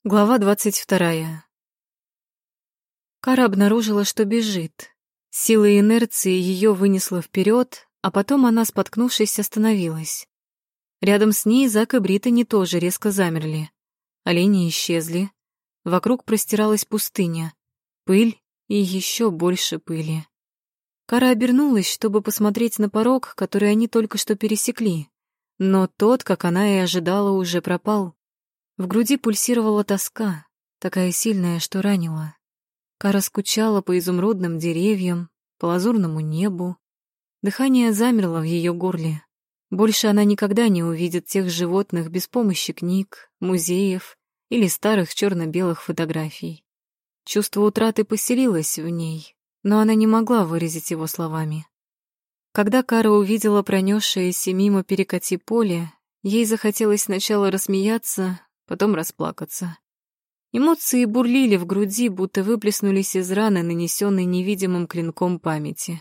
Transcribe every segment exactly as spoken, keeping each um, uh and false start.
Глава двадцать вторая. Кара обнаружила, что бежит. Силой инерции ее вынесло вперед, а потом она, споткнувшись, остановилась. Рядом с ней Зак и Британи тоже резко замерли. Олени исчезли. Вокруг простиралась пустыня. Пыль и еще больше пыли. Кара обернулась, чтобы посмотреть на порог, который они только что пересекли. Но тот, как она и ожидала, уже пропал. В груди пульсировала тоска, такая сильная, что ранила. Кара скучала по изумрудным деревьям, по лазурному небу. Дыхание замерло в ее горле. Больше она никогда не увидит тех животных без помощи книг, музеев или старых черно-белых фотографий. Чувство утраты поселилось в ней, но она не могла выразить его словами. Когда Кара увидела пронесшееся мимо перекати поле, ей захотелось сначала рассмеяться, потом расплакаться. Эмоции бурлили в груди, будто выплеснулись из раны, нанесенной невидимым клинком памяти.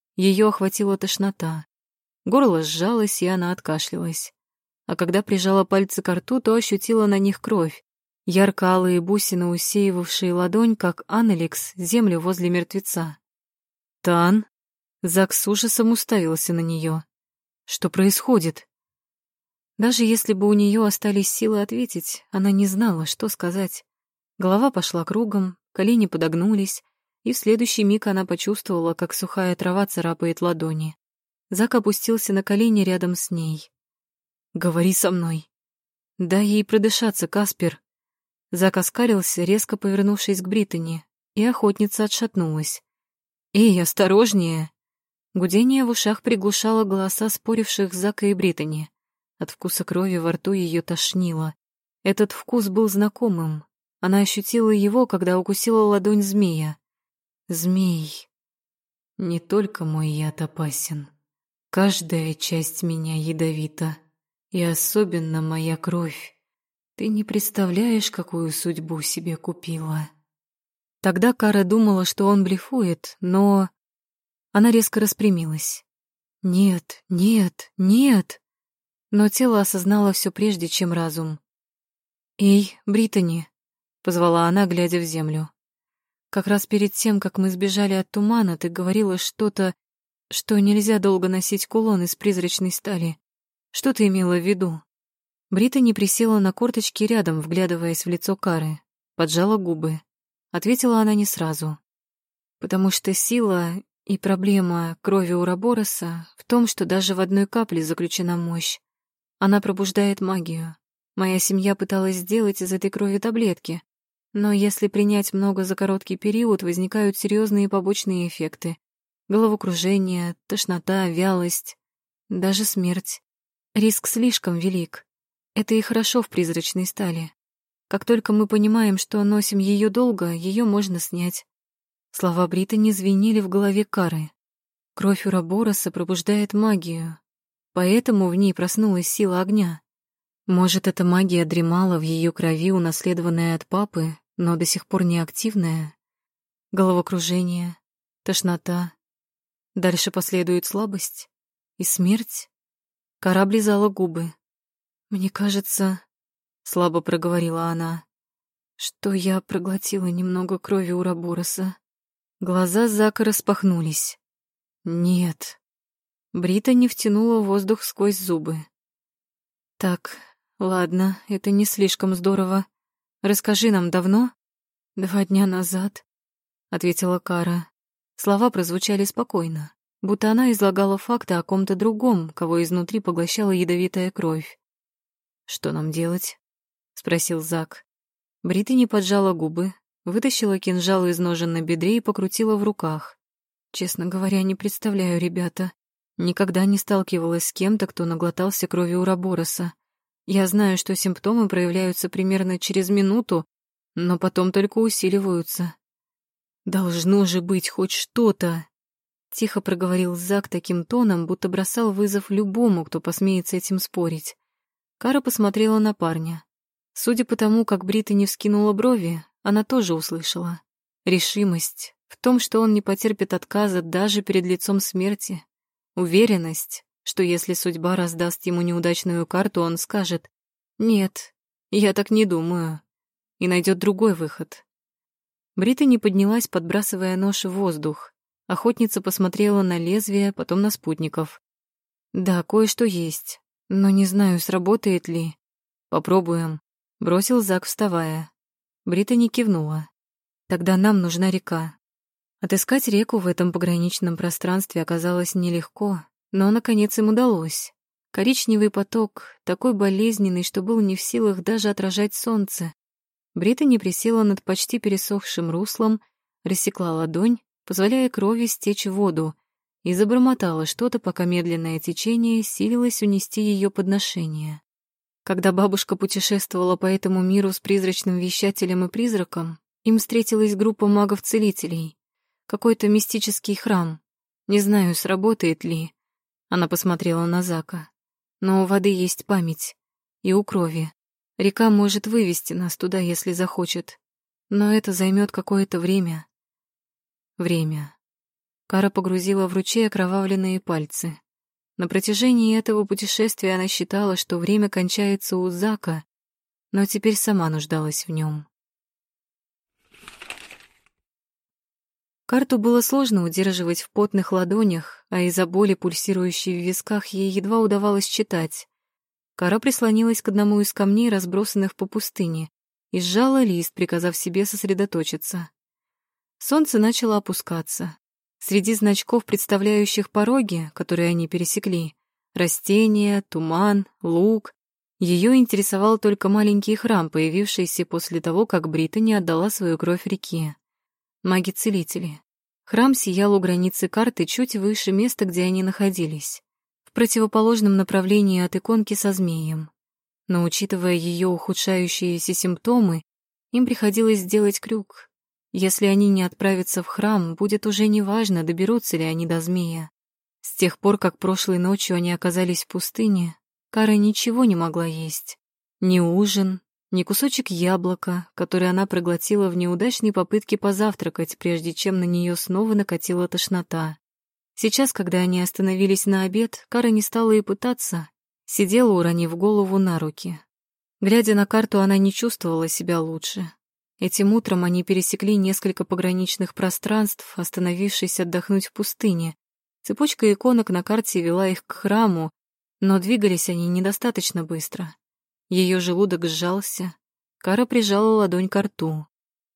Ее охватила тошнота. Горло сжалось, и она откашлялась. А когда прижала пальцы к рту, то ощутила на них кровь, ярко-алые бусины, усеивавшие ладонь, как Аннеликс, землю возле мертвеца. «Тан?» Зак с ужасом уставился на нее. «Что происходит?» Даже если бы у нее остались силы ответить, она не знала, что сказать. Голова пошла кругом, колени подогнулись, и в следующий миг она почувствовала, как сухая трава царапает ладони. Зак опустился на колени рядом с ней. «Говори со мной». «Дай ей продышаться, Каспер». Зак оскалился, резко повернувшись к Британи, и охотница отшатнулась. «Эй, осторожнее!» Гудение в ушах приглушало голоса споривших Зака и Британи. От вкуса крови во рту ее тошнило. Этот вкус был знакомым. Она ощутила его, когда укусила ладонь змея. Змей. Не только мой яд опасен. Каждая часть меня ядовита. И особенно моя кровь. Ты не представляешь, какую судьбу себе купила. Тогда Кара думала, что он блефует, но... Она резко распрямилась. Нет, нет, нет. Но тело осознало все прежде, чем разум. «Эй, Британи!» — позвала она, глядя в землю. «Как раз перед тем, как мы сбежали от тумана, ты говорила что-то, что нельзя долго носить кулон из призрачной стали. Что ты имела в виду?» Британи присела на корточки рядом, вглядываясь в лицо Кары, поджала губы. Ответила она не сразу. «Потому что сила и проблема крови Урабороса в том, что даже в одной капле заключена мощь. Она пробуждает магию. Моя семья пыталась сделать из этой крови таблетки, но если принять много за короткий период, возникают серьезные побочные эффекты. Головокружение, тошнота, вялость, даже смерть. Риск слишком велик. Это и хорошо в призрачной стали. Как только мы понимаем, что носим ее долго, ее можно снять. Слова Британи звенели в голове Кары. Кровь Урабороса пробуждает магию. Поэтому в ней проснулась сила огня. Может, эта магия дремала в ее крови, унаследованная от папы, но до сих пор не активная. Головокружение, тошнота. Дальше последует слабость и смерть. Кара облизала губы. «Мне кажется, — слабо проговорила она, — что я проглотила немного крови Урабороса». Глаза Зака распахнулись. «Нет». Британи втянула воздух сквозь зубы. «Так, ладно, это не слишком здорово. Расскажи нам, давно?» «Два дня назад», — ответила Кара. Слова прозвучали спокойно, будто она излагала факты о ком-то другом, кого изнутри поглощала ядовитая кровь. «Что нам делать?» — спросил Зак. Британи поджала губы, вытащила кинжал из ножен на бедре и покрутила в руках. «Честно говоря, не представляю, ребята. Никогда не сталкивалась с кем-то, кто наглотался крови Урабороса. Я знаю, что симптомы проявляются примерно через минуту, но потом только усиливаются. Должно же быть хоть что-то!» Тихо проговорил Зак таким тоном, будто бросал вызов любому, кто посмеет с этим спорить. Кара посмотрела на парня. Судя по тому, как Британи вскинула брови, она тоже услышала. Решимость в том, что он не потерпит отказа даже перед лицом смерти. Уверенность, что если судьба раздаст ему неудачную карту, он скажет: «Нет, я так не думаю». и найдет другой выход. Британи поднялась, подбрасывая нож в воздух. Охотница посмотрела на лезвие, потом на спутников. «Да, кое-что есть, но не знаю, сработает ли. Попробуем», — бросил Зак, вставая. Британи кивнула. «Тогда нам нужна река». Отыскать реку в этом пограничном пространстве оказалось нелегко, но, наконец, им удалось. Коричневый поток, такой болезненный, что был не в силах даже отражать солнце. Британи присела над почти пересохшим руслом, рассекла ладонь, позволяя крови стечь в воду, и забормотала что-то, пока медленное течение силилось унести ее подношение. Когда бабушка путешествовала по этому миру с призрачным вещателем и призраком, им встретилась группа магов-целителей. Какой-то мистический храм. Не знаю, сработает ли. Она посмотрела на Зака. Но у воды есть память. И у крови. Река может вывести нас туда, если захочет. Но это займет какое-то время. Время. Кара погрузила в ручей окровавленные пальцы. На протяжении этого путешествия она считала, что время кончается у Зака, но теперь сама нуждалась в нем. Карту было сложно удерживать в потных ладонях, а из-за боли, пульсирующей в висках, ей едва удавалось читать. Кара прислонилась к одному из камней, разбросанных по пустыне, и сжала лист, приказав себе сосредоточиться. Солнце начало опускаться. Среди значков, представляющих пороги, которые они пересекли, растения, туман, луг, ее интересовал только маленький храм, появившийся после того, как Британи отдала свою кровь реке. Маги-целители. Храм сиял у границы карты чуть выше места, где они находились, в противоположном направлении от иконки со змеем. Но, учитывая ее ухудшающиеся симптомы, им приходилось сделать крюк. Если они не отправятся в храм, будет уже неважно, доберутся ли они до змея. С тех пор, как прошлой ночью они оказались в пустыне, Кара ничего не могла есть. Ни ужин, ни кусочек яблока, который она проглотила в неудачной попытке позавтракать, прежде чем на нее снова накатила тошнота. Сейчас, когда они остановились на обед, Кара не стала и пытаться, сидела, уронив голову на руки. Глядя на карту, она не чувствовала себя лучше. Этим утром они пересекли несколько пограничных пространств, остановившись отдохнуть в пустыне. Цепочка иконок на карте вела их к храму, но двигались они недостаточно быстро. Ее желудок сжался, Кара прижала ладонь к рту.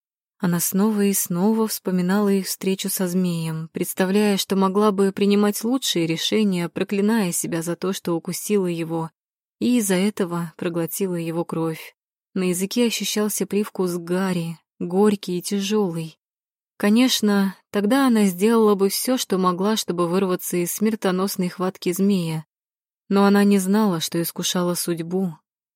Она снова и снова вспоминала их встречу со змеем, представляя, что могла бы принимать лучшие решения, проклиная себя за то, что укусила его, и из-за этого проглотила его кровь. На языке ощущался привкус гари, горький и тяжелый. Конечно, тогда она сделала бы все, что могла, чтобы вырваться из смертоносной хватки змея, но она не знала, что искушала судьбу.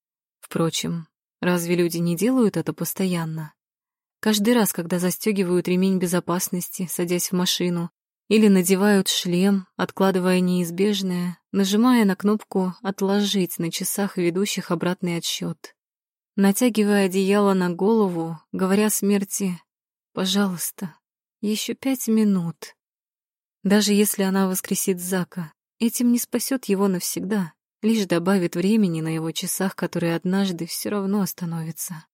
Впрочем, разве люди не делают это постоянно? Каждый раз, когда застегивают ремень безопасности, садясь в машину, или надевают шлем, откладывая неизбежное, нажимая на кнопку «Отложить» на часах, ведущих обратный отсчет. Натягивая одеяло на голову, говоря смерти «Пожалуйста, еще пять минут». Даже если она воскресит Зака, этим не спасет его навсегда, лишь добавит времени на его часах, которые однажды все равно остановятся.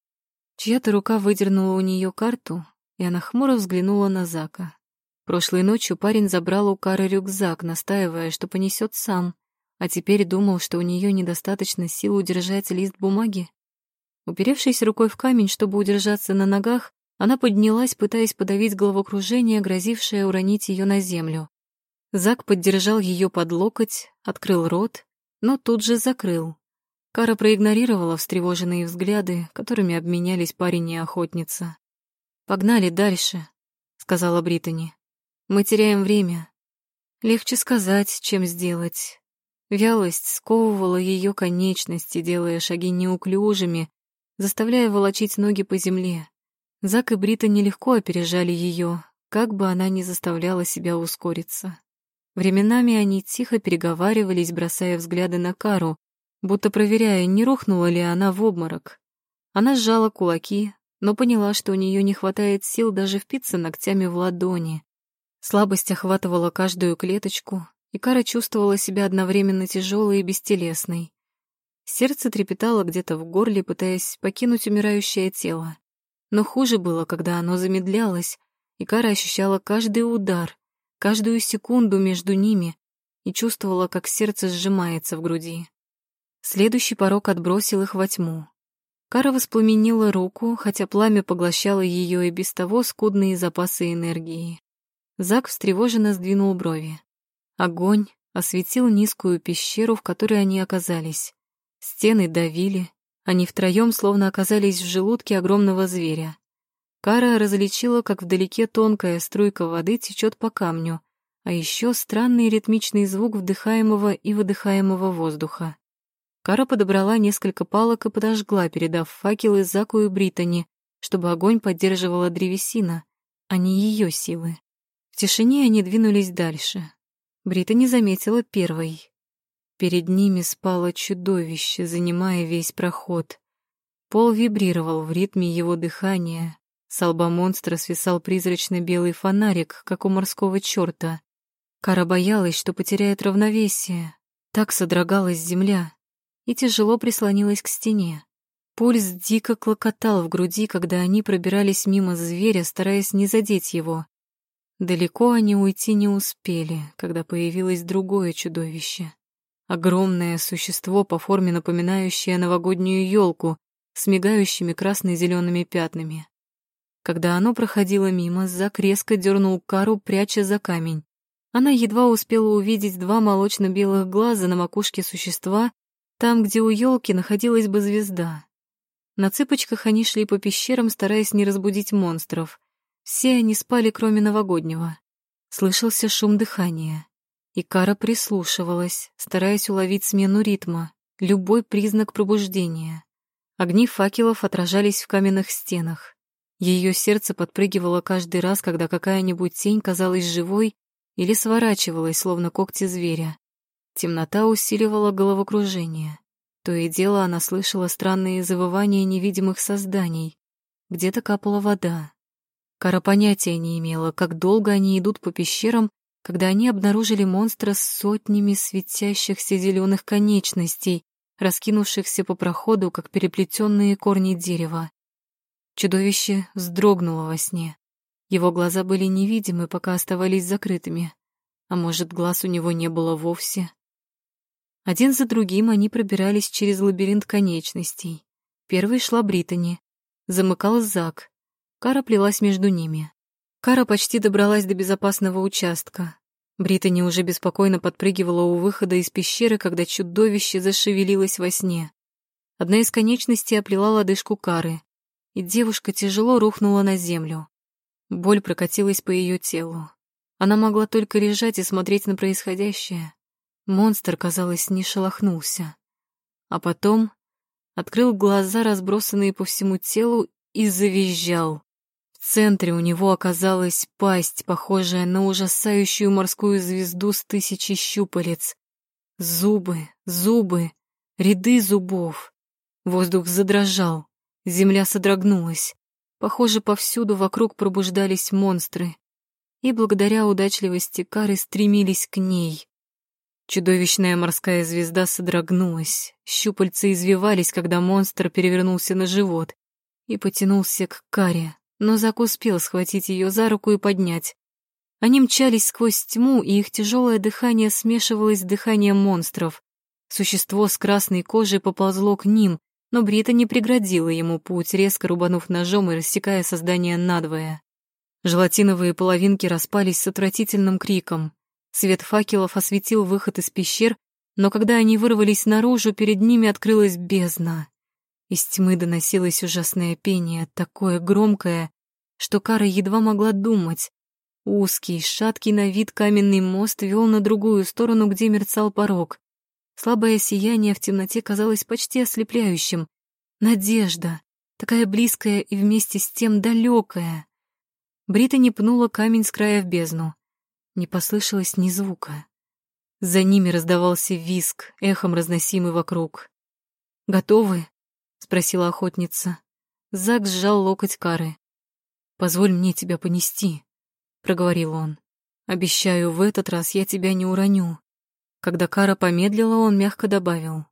Чья-то рука выдернула у нее карту, и она хмуро взглянула на Зака. Прошлой ночью парень забрал у Кары рюкзак, настаивая, что понесет сам, а теперь думал, что у нее недостаточно сил удержать лист бумаги. Уперевшись рукой в камень, чтобы удержаться на ногах, она поднялась, пытаясь подавить головокружение, грозившее уронить ее на землю. Зак поддержал ее под локоть, открыл рот, но тут же закрыл. Кара проигнорировала встревоженные взгляды, которыми обменялись парень и охотница. «Погнали дальше», — сказала Британи. «Мы теряем время. Легче сказать, чем сделать». Вялость сковывала ее конечности, делая шаги неуклюжими, заставляя волочить ноги по земле. Зак и Британи легко опережали ее, как бы она ни заставляла себя ускориться. Временами они тихо переговаривались, бросая взгляды на Кару, будто проверяя, не рухнула ли она в обморок. Она сжала кулаки, но поняла, что у нее не хватает сил даже впиться ногтями в ладони. Слабость охватывала каждую клеточку, и Кара чувствовала себя одновременно тяжелой и бестелесной. Сердце трепетало где-то в горле, пытаясь покинуть умирающее тело. Но хуже было, когда оно замедлялось, и Кара ощущала каждый удар, каждую секунду между ними и чувствовала, как сердце сжимается в груди. Следующий порог отбросил их во тьму. Кара воспламенила руку, хотя пламя поглощало ее и без того скудные запасы энергии. Зак встревоженно сдвинул брови. Огонь осветил низкую пещеру, в которой они оказались. Стены давили, они втроем словно оказались в желудке огромного зверя. Кара различила, как вдалеке тонкая струйка воды течет по камню, а еще странный ритмичный звук вдыхаемого и выдыхаемого воздуха. Кара подобрала несколько палок и подожгла, передав факелы Заку и Британи, чтобы огонь поддерживала древесина, а не ее силы. В тишине они двинулись дальше. Британи заметила первой. Перед ними спало чудовище, занимая весь проход. Пол вибрировал в ритме его дыхания. С лба монстра свисал призрачно-белый фонарик, как у морского черта. Кара боялась, что потеряет равновесие. Так содрогалась земля и тяжело прислонилась к стене. Пульс дико клокотал в груди, когда они пробирались мимо зверя, стараясь не задеть его. Далеко они уйти не успели, когда появилось другое чудовище. Огромное существо, по форме напоминающее новогоднюю елку, с мигающими красно-зелеными пятнами. Когда оно проходило мимо, Зак резко дернул Кару, пряча за камень. Она едва успела увидеть два молочно-белых глаза на макушке существа, там, где у елки находилась бы звезда. На цыпочках они шли по пещерам, стараясь не разбудить монстров. Все они спали, кроме новогоднего. Слышался шум дыхания. И Кара прислушивалась, стараясь уловить смену ритма, любой признак пробуждения. Огни факелов отражались в каменных стенах. Ее сердце подпрыгивало каждый раз, когда какая-нибудь тень казалась живой или сворачивалась, словно когти зверя. Темнота усиливала головокружение. То и дело она слышала странные завывания невидимых созданий. Где-то капала вода. Кара понятия не имела, как долго они идут по пещерам, когда они обнаружили монстра с сотнями светящихся зеленых конечностей, раскинувшихся по проходу, как переплетенные корни дерева. Чудовище вздрогнуло во сне. Его глаза были невидимы, пока оставались закрытыми. А может, глаз у него не было вовсе? Один за другим они пробирались через лабиринт конечностей. Первой шла Британи. Замыкал Зак. Кара плелась между ними. Кара почти добралась до безопасного участка. Британи уже беспокойно подпрыгивала у выхода из пещеры, когда чудовище зашевелилось во сне. Одна из конечностей оплела лодыжку Кары, и девушка тяжело рухнула на землю. Боль прокатилась по ее телу. Она могла только лежать и смотреть на происходящее. Монстр, казалось, не шелохнулся. А потом открыл глаза, разбросанные по всему телу, и завизжал. В центре у него оказалась пасть, похожая на ужасающую морскую звезду с тысячей щупалец. Зубы, зубы, ряды зубов. Воздух задрожал, земля содрогнулась. Похоже, повсюду вокруг пробуждались монстры. И благодаря удачливости Кары стремились к ней. Чудовищная морская звезда содрогнулась, щупальца извивались, когда монстр перевернулся на живот и потянулся к Каре, но Зак успел схватить ее за руку и поднять. Они мчались сквозь тьму, и их тяжелое дыхание смешивалось с дыханием монстров. Существо с красной кожей поползло к ним, но Брита не преградила ему путь, резко рубанув ножом и рассекая создание надвое. Желатиновые половинки распались с отвратительным криком. Свет факелов осветил выход из пещер, но когда они вырвались наружу, перед ними открылась бездна. Из тьмы доносилось ужасное пение, такое громкое, что Кара едва могла думать. Узкий, шаткий на вид каменный мост вел на другую сторону, где мерцал порог. Слабое сияние в темноте казалось почти ослепляющим. Надежда, такая близкая и вместе с тем далекая. Британи пнула камень с края в бездну. Не послышалось ни звука. За ними раздавался визг, эхом разносимый вокруг. «Готовы?» — спросила охотница. Зак сжал локоть Кары. «Позволь мне тебя понести», — проговорил он. «Обещаю, в этот раз я тебя не уроню». Когда Кара помедлила, он мягко добавил.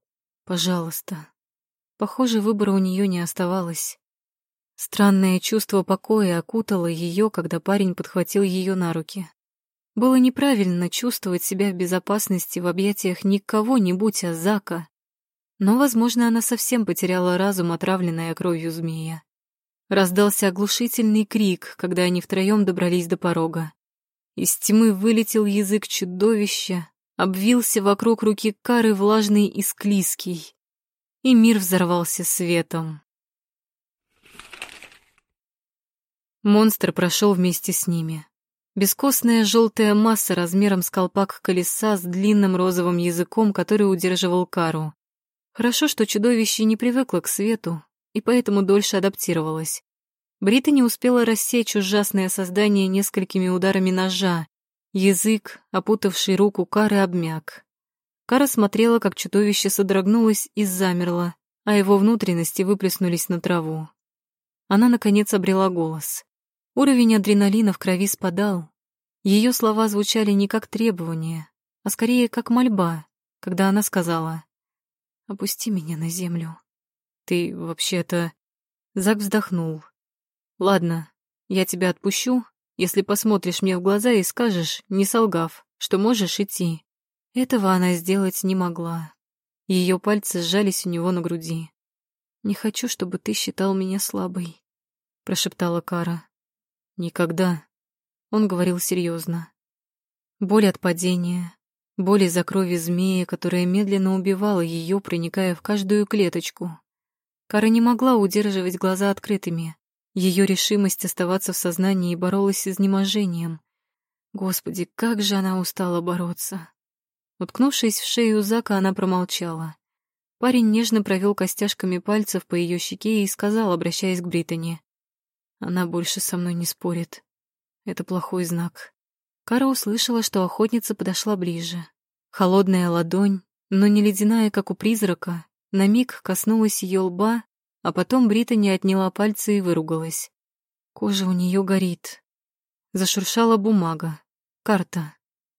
Пожалуйста. Похоже, выбора у нее не оставалось. Странное чувство покоя окутало ее, когда парень подхватил ее на руки. Было неправильно чувствовать себя в безопасности в объятиях не кого-нибудь, а Зака. Но, возможно, она совсем потеряла разум, отравленная кровью змея. Раздался оглушительный крик, когда они втроем добрались до порога. Из тьмы вылетел язык чудовища, обвился вокруг руки Кары влажный и склизкий, и мир взорвался светом. Монстр прошел вместе с ними. Бескостная желтая масса размером с колпак колеса с длинным розовым языком, который удерживал Кару. Хорошо, что чудовище не привыкло к свету и поэтому дольше адаптировалось. Брита не успела рассечь ужасное создание несколькими ударами ножа. Язык, опутавший руку Кары, обмяк. Кара смотрела, как чудовище содрогнулось и замерло, а его внутренности выплеснулись на траву. Она, наконец, обрела голос. Уровень адреналина в крови спадал. Ее слова звучали не как требование, а скорее как мольба, когда она сказала: «Опусти меня на землю». «Ты вообще-то...» Зак вздохнул. «Ладно, я тебя отпущу, если посмотришь мне в глаза и скажешь, не солгав, что можешь идти». Этого она сделать не могла. Ее пальцы сжались у него на груди. «Не хочу, чтобы ты считал меня слабой», — прошептала Кара. «Никогда», — он говорил серьезно. Боль от падения, боль из-за крови змея, которая медленно убивала ее, проникая в каждую клеточку. Кара не могла удерживать глаза открытыми. Ее решимость оставаться в сознании боролась с изнеможением. Господи, как же она устала бороться. Уткнувшись в шею Зака, она промолчала. Парень нежно провел костяшками пальцев по ее щеке и сказал, обращаясь к Британи: «Она больше со мной не спорит. Это плохой знак». Кара услышала, что охотница подошла ближе. Холодная ладонь, но не ледяная, как у призрака, на миг коснулась ее лба, а потом Британи отняла пальцы и выругалась. Кожа у нее горит. Зашуршала бумага. Карта.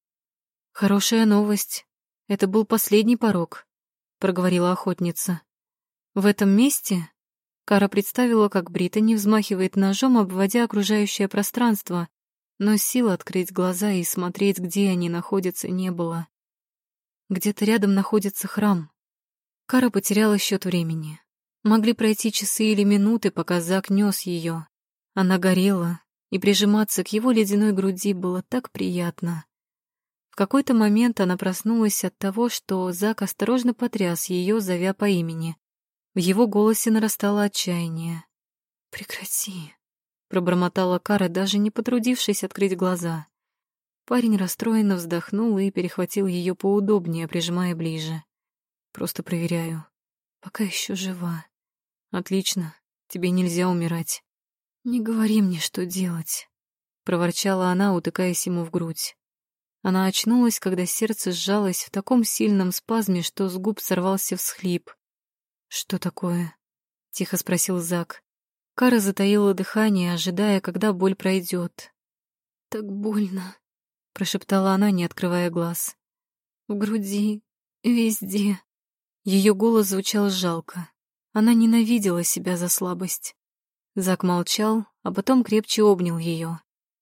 «Хорошая новость. Это был последний порог», — проговорила охотница. В этом месте Кара представила, как Британи взмахивает ножом, обводя окружающее пространство, но сил открыть глаза и смотреть, где они находятся, не было. Где-то рядом находится храм. Кара потеряла счет времени. Могли пройти часы или минуты, пока Зак нес ее. Она горела, и прижиматься к его ледяной груди было так приятно. В какой-то момент она проснулась от того, что Зак осторожно потряс ее, зовя по имени. В его голосе нарастало отчаяние. «Прекрати», — пробормотала Кара, даже не потрудившись открыть глаза. Парень расстроенно вздохнул и перехватил ее поудобнее, прижимая ближе. «Просто проверяю. Пока еще жива». «Отлично. Тебе нельзя умирать». «Не говори мне, что делать», — проворчала она, утыкаясь ему в грудь. Она очнулась, когда сердце сжалось в таком сильном спазме, что с губ сорвался всхлип. «Что такое?» — тихо спросил Зак. Кара затаила дыхание, ожидая, когда боль пройдет. «Так больно», — прошептала она, не открывая глаз. «В груди, везде». Ее голос звучал жалко. Она ненавидела себя за слабость. Зак молчал, а потом крепче обнял ее.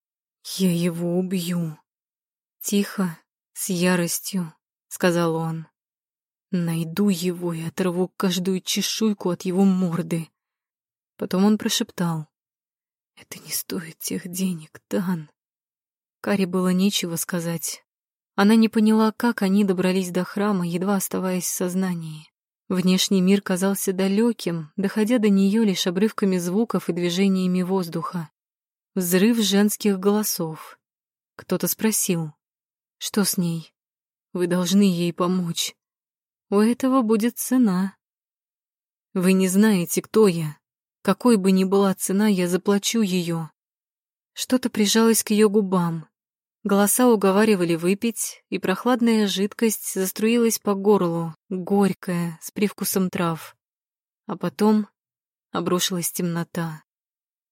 «Я его убью». «Тихо, с яростью», — сказал он. «Найду его и оторву каждую чешуйку от его морды». Потом он прошептал: «Это не стоит тех денег, Дан». Каре было нечего сказать. Она не поняла, как они добрались до храма, едва оставаясь в сознании. Внешний мир казался далеким, доходя до нее лишь обрывками звуков и движениями воздуха. Взрыв женских голосов. Кто-то спросил: «Что с ней? Вы должны ей помочь. У этого будет цена». «Вы не знаете, кто я. Какой бы ни была цена, я заплачу ее». Что-то прижалось к ее губам. Голоса уговаривали выпить, и прохладная жидкость заструилась по горлу, горькая, с привкусом трав. А потом обрушилась темнота.